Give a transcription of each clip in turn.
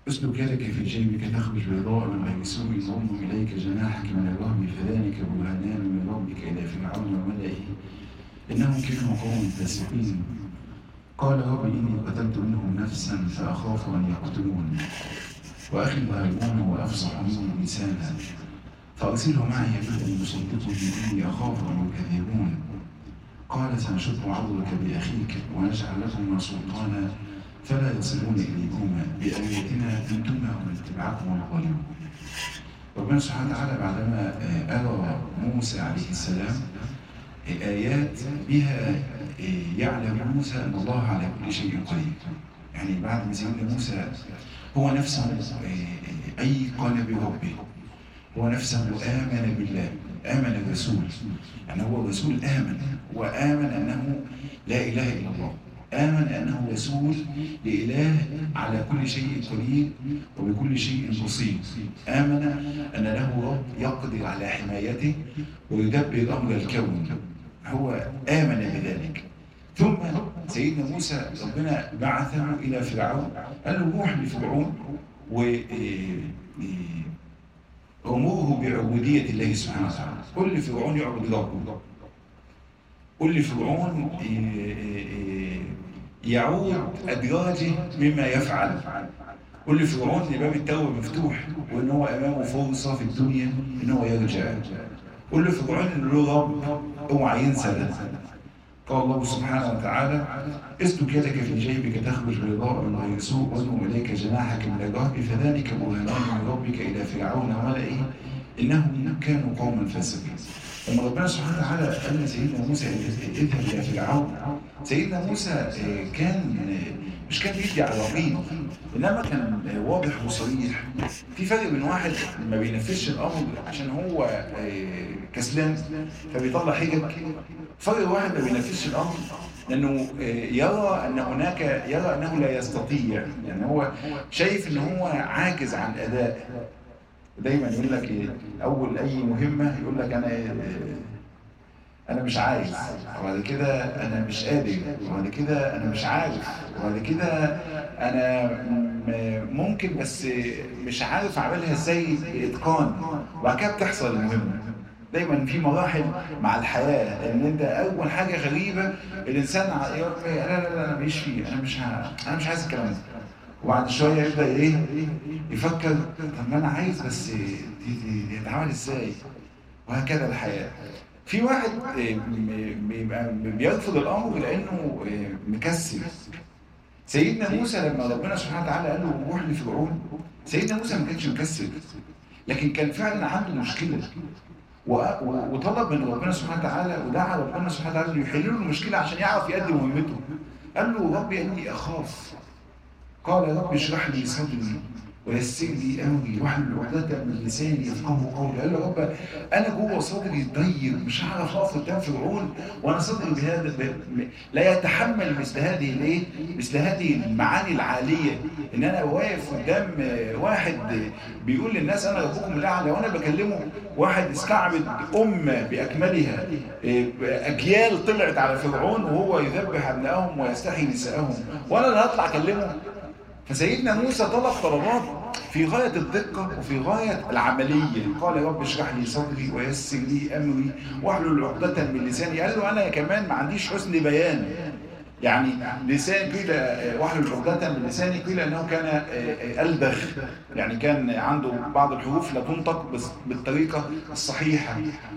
اسلك يدك في جيبك تخرج بيضاء من غير سوء يضم اليك جناحك من الرهب فذلك برهانان من ربك الى فرعون وملئه انهم كانوا قوم فاسقين. قال رب اني قتلت منهم نفسا فاخاف ان يقتلون واخي هارون وافصح مني لسانا فارسله معي غدا يصدقني اني اخاف ان يكذبون. قال سنشد عضلك باخيك ونجعل لكما سلطانا فلا يصلون اليكما باياتنا انتما ومن اتبعكما الغالبون. ربنا سبحانه وتعالى بعدما ارى موسى عليه السلام آيات بها يعلم موسى أن الله على كل شيء قدير. يعني بعد ما سيدنا موسى هو نفسه أيقن بربه، هو نفسه آمن بالله، آمن الرسول، يعني هو الرسول آمن وآمن أنه لا إله إلا الله، آمن أنه رسول لإله على كل شيء قدير وبكل شيء بصير، آمن أن له رب يقدر على حمايته ويدبر أمر الكون، هو آمن بذلك. ثم سيدنا موسى ربنا بعثه إلى فرعون، قال له روح لفرعون وأمره بعبودية الله سبحانه وتعالى، قل لفرعون يعبد ربه، قل لفرعون يعود أدراجه مما يفعل، قل لفرعون إن باب التوبة مفتوح وإن هو أمامه فرصة في الدنيا إن هو يرجع، قل لفرعون إن له رب اوعى ينسى ده. قال الله سبحانه وتعالى اسلك يدك في جيبك تخرج بيضاء من غير سوء واضم اليك جناحك من الرهب فذلك برهانان من ربك الى فرعون وملئه انهم كانوا قوما فاسقين. لما ربنا سبحانه وتعالى قال لسيدنا موسى اذهب الى فرعون، سيدنا موسى مش كان بيدي على الرقيب، انما كان واضح وصريح. في فرق بين واحد ما بينفذش الامر عشان هو كسلان فبيطلع حجج، فرق واحد ما بينفذش الامر لانه يرى انه لا يستطيع، يعني هو شايف ان هو عاجز عن الاداء. دايما يقول لك اول اي مهمه يقول لك انا مش عايز، وبعد كده انا مش قادر، وبعد كده انا مش عارف، وبعد كده انا ممكن بس مش عارف اعملها ازاي باتقان، وبعد كده بتحصل المهمه. دايما في مراحل مع الحياه ان انت اول حاجه غريبه الانسان يقول لا لا لا انا ماليش فيه، انا مش عايز الكلام ده، وبعد شويه يبدا يفكر طب ما انا عايز بس دي تتعمل ازاي، وهكذا الحياه. في واحد بيبقى بيرفض الامر لانه مكسل. سيدنا موسى لما ربنا سبحانه وتعالى قال له روح لفرعون، سيدنا موسى ما كانش مكسل، لكن كان فعلا عنده مشكله وطلب من ربنا سبحانه وتعالى ودعا ربنا سبحانه وتعالى يحل له المشكله عشان يعرف يؤدي مهمته. قال له ربي اني اخاف، قال رب اشرح لي صدري ويسر لي امري واحلل عقدة من لساني يفقهوا قولي. قال له رب انا جوه صدري ضيق، مش هعرف اقف قدام فرعون وانا صدري بهذا لا يتحمل مثل هذه المعاني العاليه، ان انا واقف قدام واحد بيقول للناس انا ربكم الاعلى، وانا بكلمه واحد استعبد امه باكملها، اجيال طلعت على فرعون وهو يذبح ابنائهم ويستحيي نسائهم، وانا اللي هطلع اكلمه. فسيدنا موسى طلب طلبات في غاية الدقة وفي غاية العملية. قال رب اشرح لي صدري ويسر لي أمري واحلل عقدة من لساني. قال له أنا كمان ما عنديش حسن بيان، يعني لسان قيل واحلل عقدة من لساني، قيل أنه كان ألدغ، يعني كان عنده بعض الحروف لا تنطق بالطريقة الصحيحة،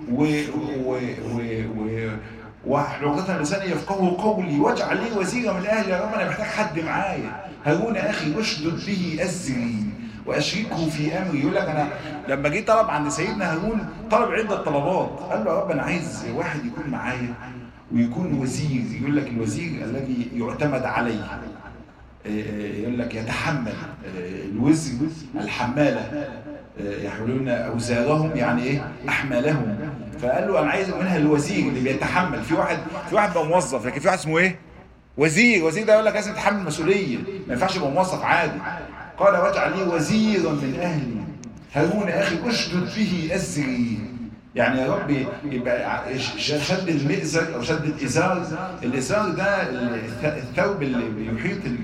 واحلل عقدة من لساني يفقهوا قولي واجعل لي وزيرا من أهلي. يا رب أنا محتاج حد معايا، هارون أخي أشدد به أزري وأشركه في أمري. يقول لك أنا لما جيت طلب عند سيدنا هارون طلب عدة طلبات، قال له يا رب أنا عايز واحد يكون معايا ويكون وزير. يقول لك الوزير الذي يعتمد عليه، يقول لك يتحمل، الوزر الحمالة يحملون أوزارهم يعني إيه أحمالهم. فقال له أنا عايز منها الوزير اللي بيتحمل. في واحد بقى موظف، لكن في واحد اسمه إيه؟ وزير ده يقول لك لازم يتحمل مسؤولية، ما ينفعش يبقى موظف عادي. قال واجعل لي وزيرا من أهلي هارون أخي أشدد به أزري. يعني يا رب يبقى شد المئزر أو شد الإزار. الإزار ده الثوب اللي بيحيط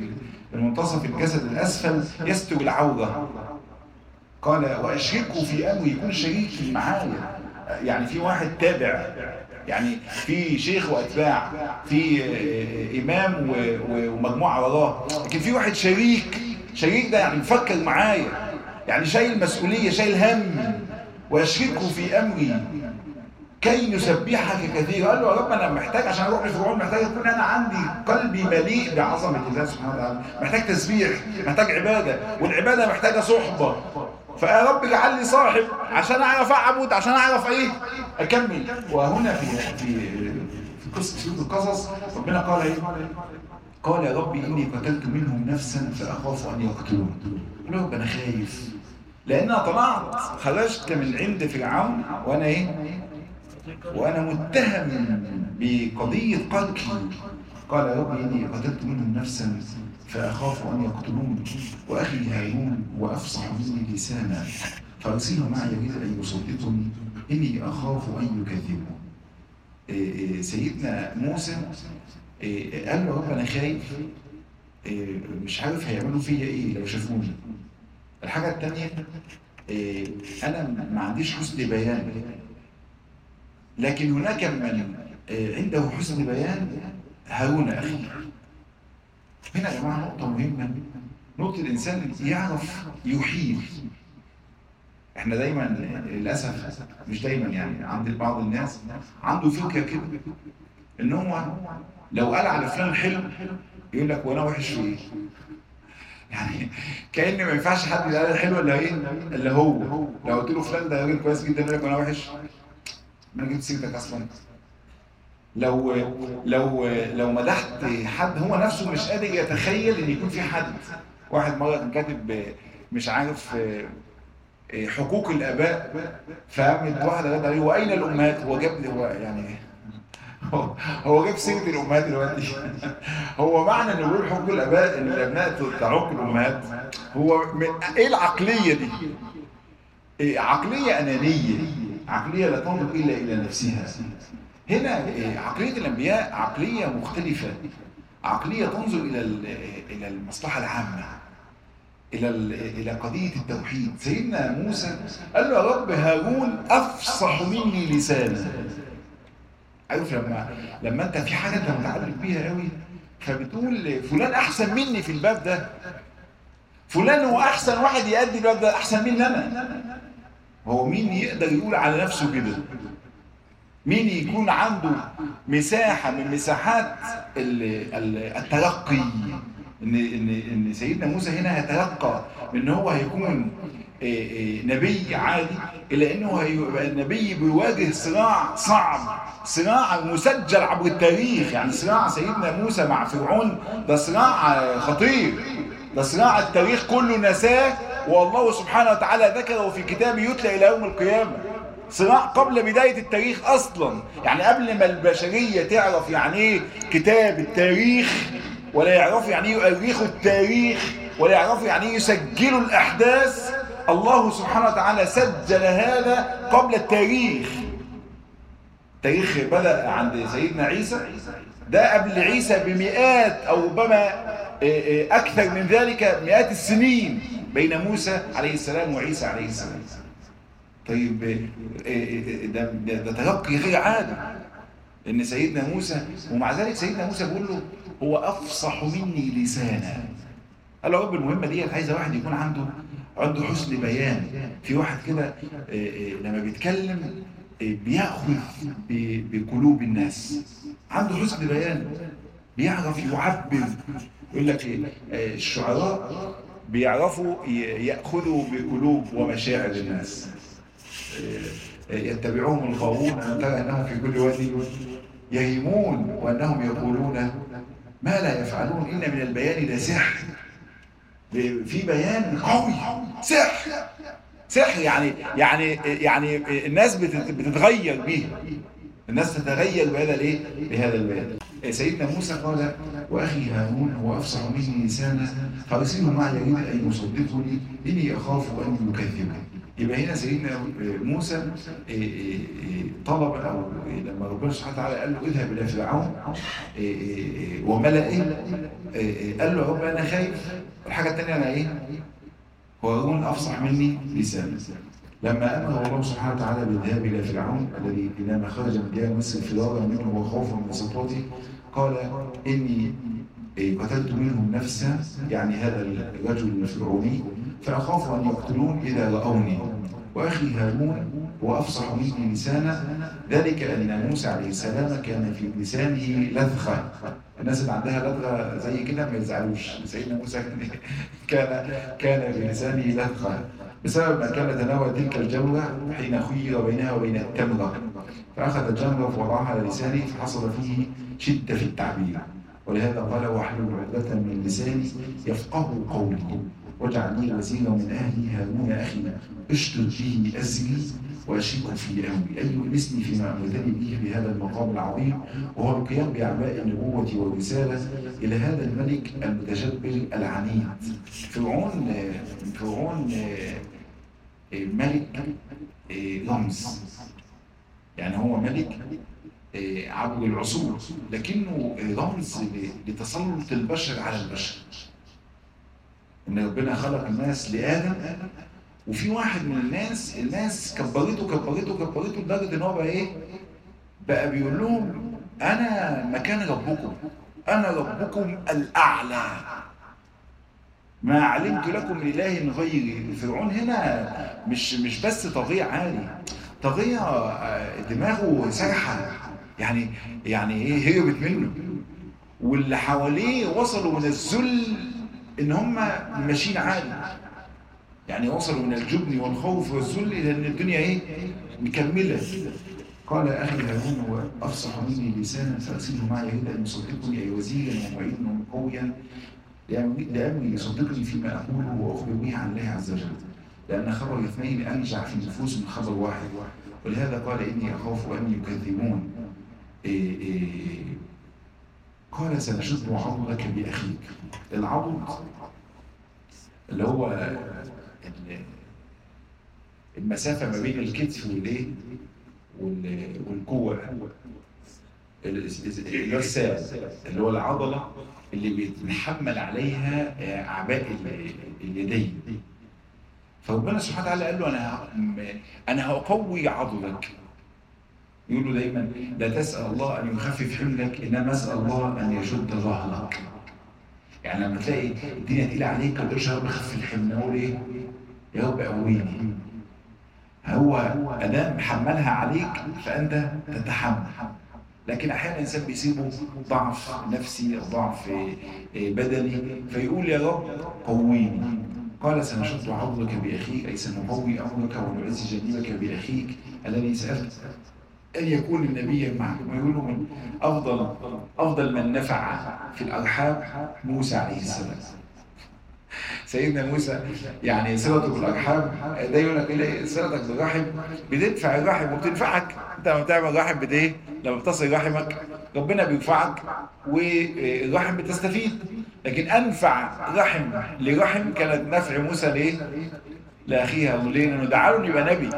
المنتصف الجسد الأسفل يستر العورة. قال وأشركه في أمري، يكون شريك معايا. يعني في واحد تابع، يعني في شيخ وأتباع، في إمام ومجموعة وراه، لكن في واحد شريك. شريك ده يعني مفكر معايا، يعني شايل مسؤولية، شايل هم. وأشركه في أمري كي نسبحك كثيرا. قال له يا رب أنا محتاج عشان أروح لفرعون، محتاج يكون أنا عندي قلبي مليء بعظمة الله سبحانه وتعالى، محتاج تسبيح، محتاج عبادة، والعبادة محتاجة صحبة. فيا رب اجعل لي صاحب عشان أعرف أعبد، عشان أعرف إيه أكمل. وهنا في قصة سورة القصص ربنا قال إيه؟ قال يا رب إني قتلت منهم نفسا فأخاف أن يقتلون. قال له رب أنا خايف، لأن أنا طلعت خرجت من عند فرعون وأنا إيه؟ وأنا متهم بقضية قتل. قال يا رب إني قتلت منهم نفسا فأخاف أن يقتلون وأخي هارون وأفصح مني لسانا فأرسله معي يريد أن يصدقني إني أخاف أن يكذبون. سيدنا موسى قال له رب أنا خايف، مش عارف هيعملوا فيا إيه لو شافوني. الحاجة الثانية أنا ما عنديش حسن بيان، لكن هناك من عنده حسن بيان، هارون أخي. هنا يا جماعة نقطة مهمة، نقطة الإنسان يعرف يحيل. احنا دايما للأسف، مش دايما يعني، عند بعض الناس عنده فكرة كده إن هو لو قال على فلان حلو يقول لك وانا وحش في ايه؟ يعني كأن ما ينفعش حد يقول حلو الا ايه؟ الا هو. لو قلت له فلان ده راجل كويس جدا يقول لك وانا وحش، ما جبت سيرتك اصلا. لو مدحت حد هو نفسه مش قادر يتخيل ان يكون في حد. واحد مره كان كاتب مش عارف حقوق الاباء، فقامت واحده قالت عليه واين الامهات؟ هو جاب لي، هو يعني هو جاب سيره الامهات دلوقتي. هو معنى انه بيقول حقوق الاباء ان الابناء تعق الامهات، هو ايه العقليه دي؟ إيه عقليه انانيه، عقليه لا تنظر الا الى نفسها. هنا عقليه الانبياء عقليه مختلفه، عقليه تنظر الى المصلحه العامه، الى قضيه التوحيد. سيدنا موسى قال له يا رب هارون افصح مني لسانا. عارف لما انت في حاجه انت متعلق بيها قوي فبتقول فلان احسن مني في الباب ده، فلان هو احسن واحد يؤدي الباب ده احسن مني انا. هو مين يقدر يقول على نفسه كده؟ مين يكون عنده مساحه من مساحات الترقي؟ ان سيدنا موسى هنا يترقى من ان هو هيكون نبي عادي الى انه هيبقى النبي بيواجه صراع صعب، صراع مسجل عبر التاريخ. يعني صراع سيدنا موسى مع فرعون ده صراع خطير، ده صراع التاريخ كله نساه والله سبحانه وتعالى ذكره في كتابه يتلى الى يوم القيامه. صراع قبل بدايه التاريخ اصلا، يعني قبل ما البشريه تعرف يعني ايه كتاب التاريخ، ولا يعرفوا يعني ايه يؤرخوا التاريخ، ولا يعرفوا يعني ايه يسجلوا الاحداث. الله سبحانه وتعالى سجل هذا قبل التاريخ. التاريخ بدأ عند سيدنا عيسى، ده قبل عيسى بمئات أو ربما أكثر من ذلك مئات السنين بين موسى عليه السلام وعيسى عليه السلام. طيب ده تلقي غير عادي إن سيدنا موسى، ومع ذلك سيدنا موسى بيقول له هو أفصح مني لسانا. قال له رب المهمة دي عايزة واحد يكون عنده حسن بيان. في واحد كده لما بيتكلم بيأخذ بقلوب الناس، عنده حسن بيان، بيعرف يعبر. يقول لك الشعراء بيعرفوا يأخذوا بقلوب ومشاعر الناس. يتبعوهم الغاوون أن ترى أنهم في كل وادي يهيمون وأنهم يقولون ما لا يفعلون إن من البيان لسحر. في بيان قوي، سحر يعني الناس بتتغير به، الناس تتغير بهذا الايه؟ بهذا البيان. سيدنا موسى قال واخي هارون هو افصح مني لسانا فارسله معي يريد ان يصدقني اني اخاف ان يكذبني. يبقى هنا سيدنا موسى طلب، او لما ربنا سبحانه وتعالى قال له اذهب الى فرعون وملئه، قال له رب انا خايف. الحاجه الثانيه انا ايه؟ هارون افصح مني لسانا. لما امر الله سبحانه وتعالى بالذهاب الى فرعون الذي حينما خرج من ديار مصر فرارا منه وخوفا من سلطته قال اني قتلت منهم نفسا، يعني هذا الرجل الفرعوني، فأخاف أن يقتلون إذا رأوني، وأخي هارون هو أفصح مني لسانا، ذلك أن موسى عليه السلام كان في لسانه لذغة. الناس اللي عندها لذغة زي كده ما يزعلوش، سيدنا موسى كان في لسانه لذغة بسبب ما كان تناول تلك الجمرة حين خير بينها وبين التمرة، فأخذ الجمرة فوضعها على لسانه فحصل فيه شدة في التعبير، ولهذا قال واحلل عقدة من لساني يفقه قولي واجعل لي وزيرا من اهلي هارون اخي اشدد به ازري واشركه في امري ان يؤنسني فيما امرتني به في هذا المقام العظيم، وهو القيام باعباء النبوه والرساله الى هذا الملك المتجبر العنيد. فرعون ملك رمز، يعني هو ملك عبر العصور، لكنه رمز لتسلط البشر على البشر. ان ربنا خلق الناس لآدم، وفي واحد من الناس كبرته لدرجه ان هو بقى ايه؟ بقى بيقول لهم انا مكان ربكم، انا ربكم الاعلى، ما علمت لكم من اله غيري. فرعون هنا مش بس طاغية عالي، طاغية دماغه سايحة، يعني ايه، هربت منه، واللي حواليه وصلوا من الذل ان هم ماشيين عالي، يعني وصلوا من الجبن والخوف والذل الى ان الدنيا ايه؟ مكمله. قال اخي هارون هو افصح مني لسانا فارسله معي يريد ان يصدقني اي وزيرا ومعينا قويا لامري يصدقني فيما اقوله واخبر به عن الله عز وجل، لان خبر اثنين انجع في النفوس من خبر واحد، ولهذا قال اني اخاف ان يكذبون. قال سنشد عضدك باخيك. العضد اللي هو المسافه ما بين الكتف والايه والكوع، اللي هو الساعد، اللي هو العضله اللي بيتحمل عليها اعباء اليدين. فربنا سبحانه وتعالى قال له انا هقوي عضلك. يقول له دايما لا تسال الله ان يخفف حملك، انما اسال الله ان يشد ظهرك. يعني لما تلاقي الدنيا تقيله عليك ما تقولش يا رب خف الحمل، نقول ايه؟ يا رب قويني. هو ادام حملها عليك فانت تتحمل، لكن احيانا الانسان بيصيبه ضعف نفسي او ضعف بدني فيقول يا رب قويني. قال سنشد عضلك باخيك، اي سنقوي امرك ونعز جانبك باخيك الذي سالت ان يكون النبي معك. ويقولوا من افضل من نفع في الارحام موسى عليه السلام. سيدنا موسى يعني صلته بالارحام، ده يقول لك ايه؟ صلتك بالرحم بتدفع الرحم وبتنفعك. انت لما بتعمل رحم ايه؟ لما بتصل رحمك ربنا بينفعك والرحم بتستفيد. لكن انفع رحم لرحم كانت نفع موسى ليه؟ لاخيها. ليه؟ لانه دعا له يبقى نبي،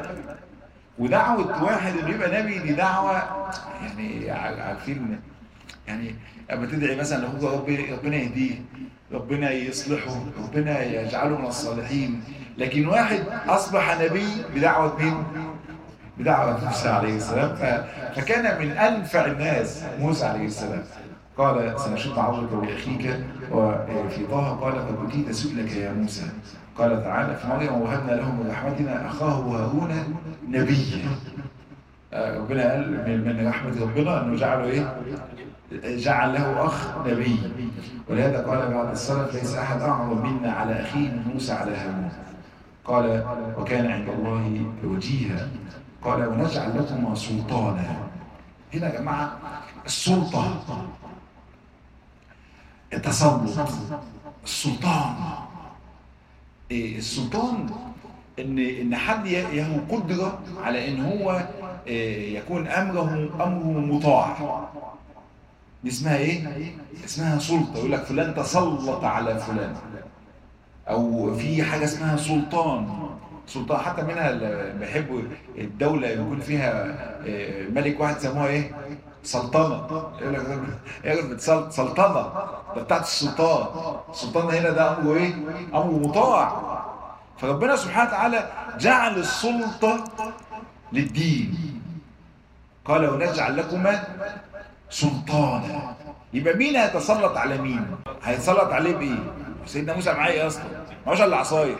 ودعوه واحد انه يبقى نبي دي دعوه يعني عارفين، يعني لما تدعي مثلا لاخوك ربنا يهديه، ربنا يصلحه، ربنا يجعله من الصالحين. لكن واحد اصبح نبي بدعوه مين؟ بدعوه موسى عليه السلام. فكان من انفع الناس موسى عليه السلام. قال سنشد عضلك باخيك. وفي طه قال قد اوتيت سؤلك يا موسى. قال تعالى في مريم ووهبنا له من رحمتنا اخاه هارون نبيا. ربنا قال من رحمه ربنا انه جعله ايه؟ جعل له اخ نبي. ولهذا قال بعض السلف ليس احد اعظم منا على اخيه من موسى على هارون. قال وكان عند الله وجيها. قال ونجعل لكما سلطانا. هنا يا جماعه السلطه، التسلط، السلطان. السلطان ان حد له قدره على ان هو يكون امره مطاع. دي اسمها ايه؟ اسمها سلطه. يقول لك فلان تسلط على فلان، او في حاجه اسمها سلطان. سلطان، حتى منها اللي بيحبوا الدولة يكون فيها ملك واحد سموها ايه؟ سلطنة. يقول لك يقول سلطنة ده بتاعت السلطان. السلطان هنا ده امره ايه؟ امره مطاع. فربنا سبحانه وتعالى جعل السلطة للدين، قال ونجعل لكما سلطانا. يبقى مين هيتسلط على مين؟ هيتسلط عليه بايه؟ سيدنا موسى معاه ايه اصلا؟ ما هوش الا عصايه.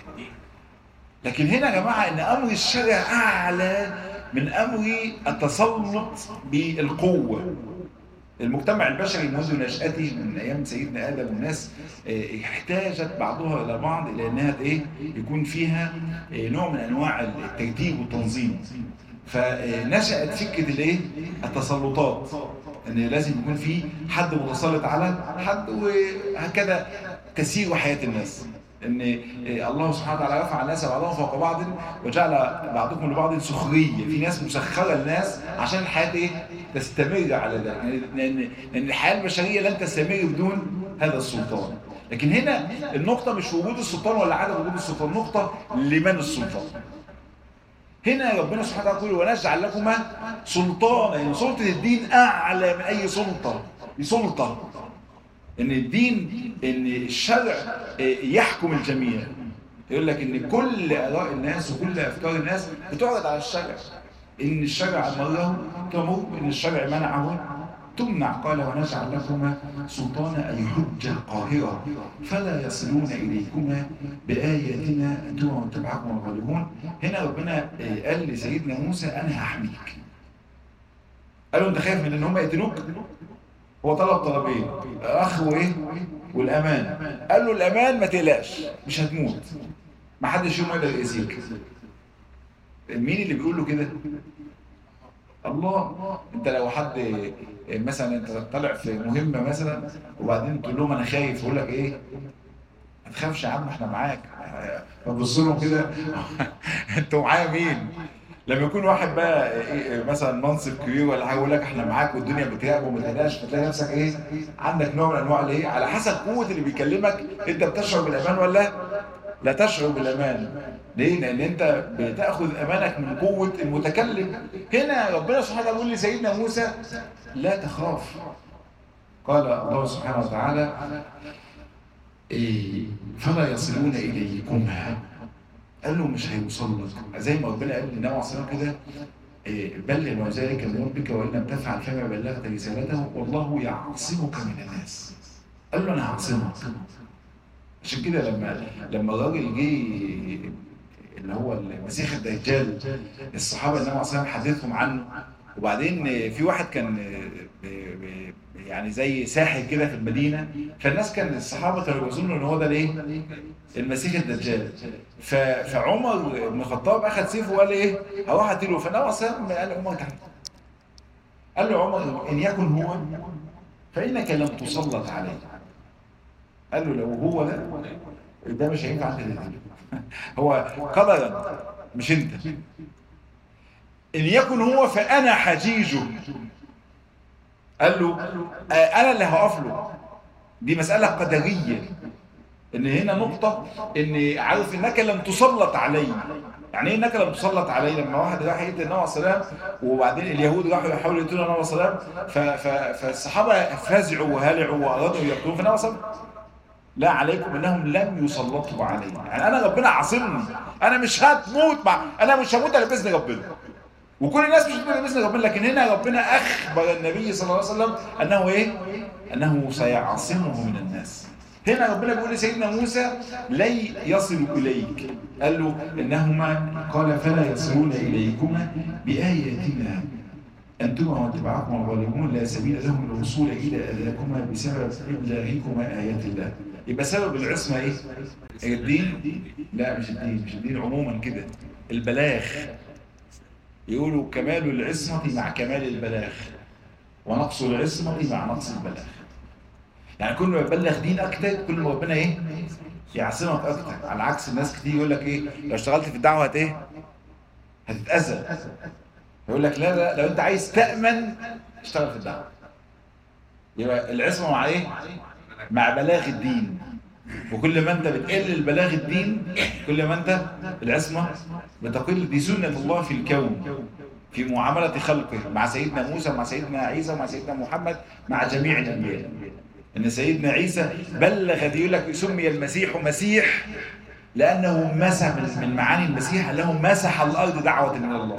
لكن هنا يا جماعه ان امر الشرع اعلى من امر التسلط بالقوه. المجتمع البشري منذ نشأته من ايام سيدنا ادم والناس احتاجت بعضها الى بعض الى انها ايه؟ يكون فيها نوع من انواع الترتيب والتنظيم. فنشأت فكره الايه؟ التسلطات، ان لازم يكون في حد متسلط على حد، وهكذا تسير حياه الناس. ان الله سبحانه وتعالى رفع الناس بعضهم فوق بعض وجعل بعضكم لبعض سخريه. في ناس مسخره للناس عشان الحياه ايه؟ تستمر على ذلك، لان الحياه البشريه لن تستمر بدون هذا السلطان. لكن هنا النقطه مش وجود السلطان ولا عدم وجود السلطان، النقطه لمن السلطان. هنا ربنا سبحانه وتعالى يقول ونجعل لكما سلطانا، يعني سلطه الدين اعلى من اي سلطه. دي سلطه ان الدين، ان الشرع يحكم الجميع. يقول لك ان كل اراء الناس وكل افكار الناس بتعرض على الشرع. ان الشرع امره تمر، ان الشرع منعه تمنع. قال ونجعل لكما سلطانا اي حجه قاهره فلا يصلون اليكما باياتنا انتم ومن تبعكم الغالبون. هنا ربنا قال لسيدنا موسى انا هحميك. قال له انت خايف من ان هم يقتلوك؟ هو طلب طلبين، الاخ وايه؟ والامان. قال له الامان ما تقلقش مش هتموت، ما حدش يوم يقدر يأذيك. مين اللي بيقول له كده؟ الله. انت لو حد مثلا انت طالع في مهمه مثلا وبعدين تقول لهم انا خايف، يقول لك ايه؟ ما تخافش يا عم احنا معاك. فبص لهم كده انتوا معايا مين؟ لما يكون واحد بقى مثلا منصب كبير ولا حاجه يقول لك احنا معاك والدنيا بتراقب وما تقلقش، فتلاقي نفسك ايه؟ عندك نوع من انواع الايه؟ على حسب قوه اللي بيكلمك انت بتشعر بالامان ولا لا تشعر بالامان. ليه؟ لان انت بتاخذ امانك من قوه المتكلم. هنا ربنا سبحانه وتعالى يقول لسيدنا موسى لا تخاف. قال الله سبحانه وتعالى فلا يصلون اليكما. قال له مش هيوصل لك، زي ما ربنا قال للنبي عليه الصلاه والسلام كده بلغ ما ذلك من ربك وان لم تفعل فما بلغت رسالته والله يعصمك من الناس. قال له انا هعصمك. عشان كده لما الراجل جه اللي هو المسيح الدجال، الصحابه النبي عليه الصلاه والسلام حدثهم عنه، وبعدين في واحد كان يعني زي ساحر كده في المدينه، فالناس كان الصحابه كانوا بيظنوا ان هو ده الايه؟ المسيح الدجال. فعمر بن الخطاب اخذ سيفه وقال ايه؟ هروح اقتله. فالنبي عليه الصلاه والسلام قال لعمر تعالى، قال له عمر ان يكن هو فانك لم تسلط عليه. قال له لو هو ده مش هينفع انت تقتله، هو قدرا مش انت. ان يكن هو فانا حجيجه. قال له انا اللي هقف له. دي مساله قدريه، ان هنا نقطه ان عارف انك لم تسلط علي. يعني ايه انك لم تسلط علي؟ لما واحد راح يقتل النبي عليه السلام وبعدين اليهود راحوا يحاولوا يقتلوا النبي عليه السلام، فالصحابه فزعوا وهلعوا وارادوا يقتلوه، فالنبي صلى الله عليه وسلم لا عليكم انهم لم يسلطوا علي. يعني انا ربنا عاصمني، انا مش هتموت انا مش هموت الا باذن ربنا، وكل الناس مش هتموت الا باذن ربنا. لكن هنا ربنا اخبر النبي صلى الله عليه وسلم انه ايه؟ انه سيعصمه من الناس. هنا ربنا بيقول لسيدنا موسى لن يصلوا اليك. قال له انهما قال فلا يصلون اليكما باياتنا انتما ومن تبعكم الغالبون لا سبيل لهم الوصول الى اذاكما بسبب ابلاغكما ايات الله. يبقى سبب العصمه ايه؟ الدين؟ لا مش الدين، مش الدين عموما كده، البلاغ. يقولوا كمال العصمه مع كمال البلاغ ونقص العصمه مع نقص البلاغ. يعني كل ما يبلغ دين اكتر كل ما ربنا ايه؟ يعصمك اكتر. على عكس الناس كتير يقول لك ايه؟ لو اشتغلت في الدعوه ايه؟ هتتاذى. يقول لك لا لو انت عايز تامن اشتغل في الدعوه. يبقى العصمه مع ايه؟ مع بلاغ الدين. وكل ما انت بتقل البلاغ الدين كل ما انت العصمة بتقل. دي سنة الله في الكون في معاملة خلقه مع سيدنا موسى ومع سيدنا عيسى ومع سيدنا محمد مع جميع الأنبياء. إن سيدنا عيسى بلغ، دي يقول لك سمي المسيح مسيح لأنه مسح من معاني المسيح أنه مسح الأرض دعوة من الله.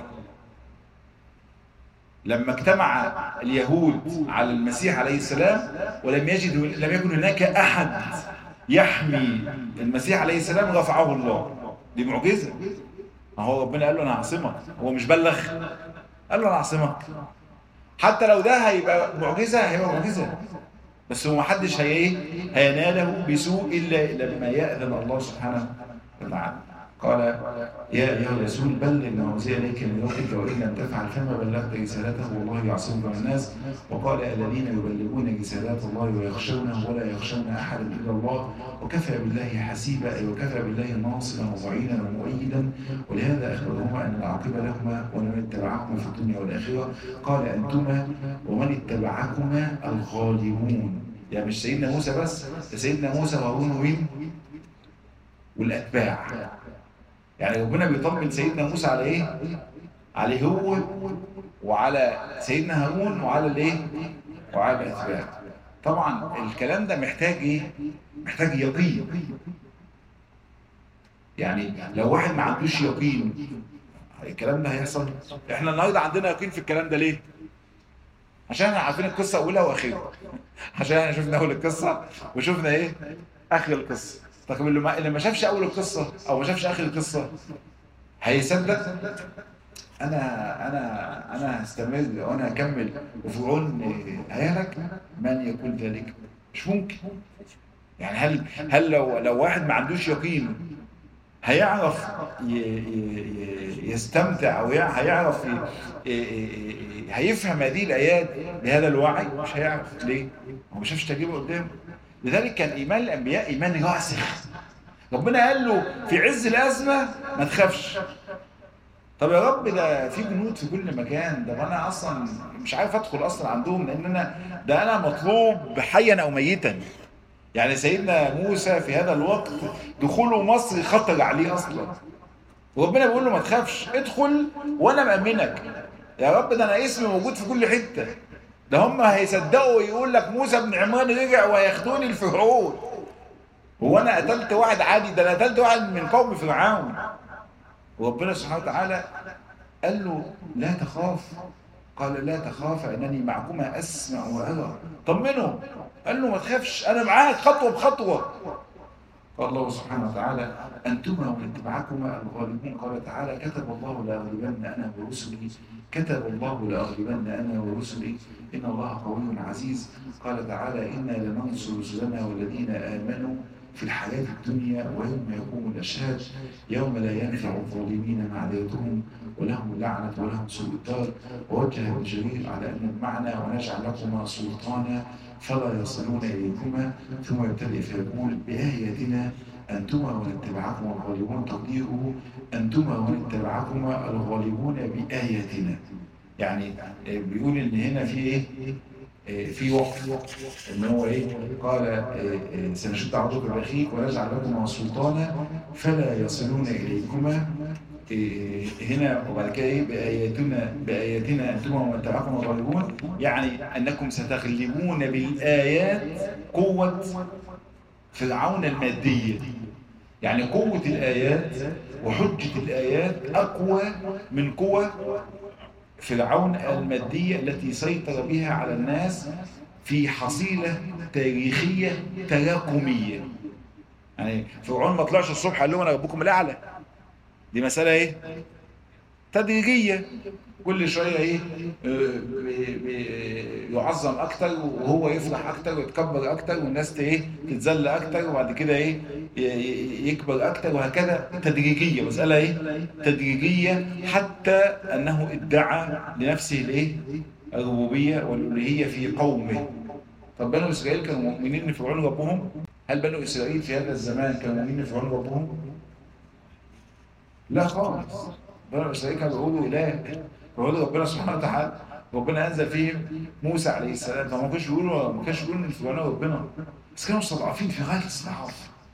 لما اجتمع اليهود على المسيح عليه السلام لم يكن هناك أحد يحمي المسيح عليه السلام رفعه الله. دي معجزة. ما هو ربنا قال له أنا هعصمك، هو مش بلغ، قال له أنا هعصمك. حتى لو ده هيبقى معجزة هيبقى معجزة، بس هو محدش هيناله بسوء إلا بما يأذن الله سبحانه وتعالى. قال يا أيها الرسول بلغ ما أوحي إليك من ربك وإن لم تفعل فما بلغت رسالته والله يعصمك من الناس. وقال الذين يبلغون رسالات الله ويخشونه ولا يخشون أحدا إلا الله وكفى بالله حسيبا، أي وكفى بالله ناصرا ومعينا ومؤيدا. ولهذا أخبرهما أن العاقبة لهما ولمن اتبعهما في الدنيا والآخرة. قال أنتما ومن اتبعكما الغالبون. يعني مش سيدنا موسى بس، سيدنا موسى وهارون والأتباع. يعني ربنا بيطمن سيدنا موسى على ايه؟ عليه هو وعلى سيدنا هارون وعلى الايه؟ وعلى الاتباع. طبعا الكلام ده محتاج ايه؟ محتاج يقين. يعني لو واحد ما عندوش يقين الكلام ده هيحصل. احنا النهارده عندنا يقين في الكلام ده ليه؟ عشان احنا عارفين القصه اولها واخرها. عشان احنا شفنا اول القصه وشفنا ايه؟ اخر القصه. طب اللي ما شافش اول القصه او ما شافش اخر القصه هيصدق انا هستمر وانا هكمل وفرعون هيهلك؟ من يقول ذلك؟ مش ممكن. يعني هل لو واحد ما عندوش يقين هيعرف يستمتع او هيعرف هيفهم هذه الايات بهذا الوعي؟ مش هيعرف. ليه؟ هو ما شافش تجربه قدامه. لذلك كان ايمان الانبياء ايمان راسخ. ربنا قال له في عز الازمه ما تخافش. طب يا رب ده في جنود في كل مكان، ده انا اصلا مش عارف ادخل اصلا عندهم لان انا مطلوب حيا او ميتا. يعني سيدنا موسى في هذا الوقت دخوله مصر خطر عليه اصلا. وربنا بيقول له ما تخافش ادخل وانا مأمنك. يا رب ده انا اسمي موجود في كل حته. ده هم هيصدقوا يقول لك موسى بن عمران رجع وياخدوني الفرعون. هو انا قتلت واحد عادي؟ ده انا قتلت واحد من قوم فرعون. وربنا سبحانه وتعالى قال له لا تخاف. قال لا تخاف انني معكما اسمع وارى. طمنه، قال له ما تخافش انا معاك خطوه بخطوه. قال الله سبحانه وتعالى انتما ومن اتبعكما الغالبون. قال تعالى كتب الله لاغلبن انا ورسلي. كتب الله لاغلبن انا ورسلي ان الله قوي عزيز. قال تعالى انا لننصر رسلنا والذين امنوا في الحياة الدنيا ويوم يقوم الأشهاد يوم لا ينفع الظالمين معذرتهم ولهم لعنة ولهم سوء الدار. ووجه ابن جرير على أن المعنى ونجعل لكما سلطانا فلا يصلون إليكما. ثم يبتدئ فيقول بآياتنا أنتما ومن اتبعكما الغالبون. تقديره أنتما ومن اتبعكما الغالبون بآياتنا. يعني بيقول إن هنا في إيه؟ في وقف ان هو ايه؟ قال سنشد عضوك باخيك ونجعل لكما سلطانا فلا يصلون اليكما. هنا وبعد كده ايه؟ باياتنا انتم ومن تبعكم الغالبون. يعني انكم ستغلبون بالايات قوه فرعون الماديه. يعني قوه الايات وحجه الايات اقوى من قوه فرعون المادية التي سيطر بها على الناس في حصيلة تاريخية تراكمية. يعني فرعون ما طلعش الصبح قال لهم انا ربكم الاعلى. دي مسألة ايه؟ تدريجية. كل شوية ايه؟ يعظم اكتر وهو يفرح اكتر ويتكبر اكتر والناس ايه؟ تتذل اكتر وبعد كده ايه؟ يكبر اكتر وهكذا. تدريجية. مسألة ايه؟ تدريجية حتى انه ادعى لنفسه الايه؟ الربوبية والالوهية في قومه. طب بنو اسرائيل كانوا مؤمنين ان فرعون ربهم؟ هل بنو اسرائيل في هذا الزمان كانوا مؤمنين ان فرعون ربهم؟ لا خالص. بنو اسرائيل كانوا بيقولوا اله، بيقولوا ربنا سبحانه وتعالى. ربنا انزل فيهم موسى عليه السلام. فما كانوش بيقولوا ان فرعون ربنا، بس كانوا مستضعفين في غايه الاستضعاف.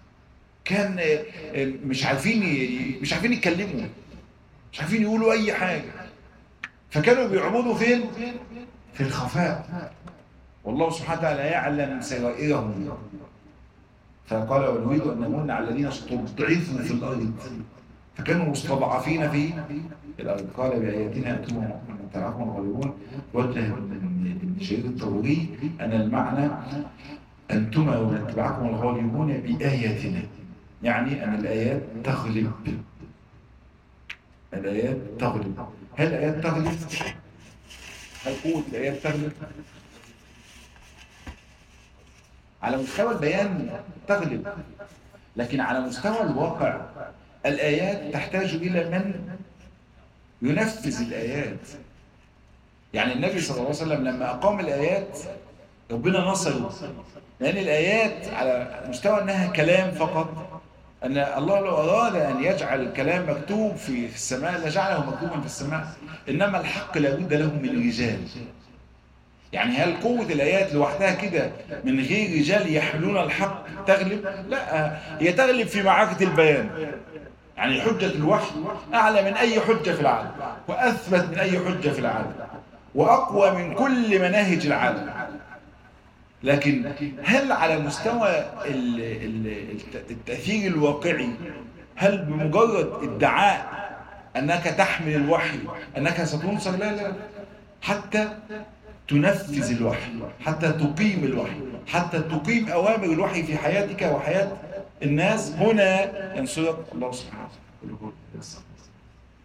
كان مش عارفين يتكلموا، مش عارفين يقولوا أي حاجة، فكانوا بيعبدوا فين؟ في الخفاء، والله سبحانه وتعالى يعلم سرائرهم. فقال ونريد أن نمن على الذين استضعفوا في الأرض، فكانوا مستضعفين في الأرض. قال بآياتنا أنتم تراكم الغالبون. وجه ابن شهيد الطوري أن المعنى أنتما ومن اتبعكم الغالبون بآياتنا، يعني أن الآيات تغلب. الآيات تغلب. هل الآيات تغلب؟ هل قوة الآيات تغلب؟ على مستوى البيان تغلب، لكن على مستوى الواقع الآيات تحتاج إلى من ينفذ الآيات. يعني النبي صلى الله عليه وسلم لما أقام الآيات ربنا نصره، لأن الآيات على مستوى أنها كلام فقط، أن الله لو أراد أن يجعل الكلام مكتوب في السماء لجعله مكتوبا في السماء، إنما الحق لابد له من رجال. يعني هل قوة الآيات لوحدها كده من غير رجال يحملون الحق تغلب؟ لا، هي تغلب في معركة البيان. يعني حجة الوحي أعلى من أي حجة في العالم، وأثبت من أي حجة في العالم، وأقوى من كل مناهج العالم. لكن هل على مستوى التأثير الواقعي، هل بمجرد ادعاء أنك تحمل الوحي أنك ستنصر؟ لا لا، حتى تنفذ الوحي، حتى تقيم الوحي، حتى تقيم أوامر الوحي في حياتك وحياة الناس، هنا ينصرك الله سبحانه وتعالى.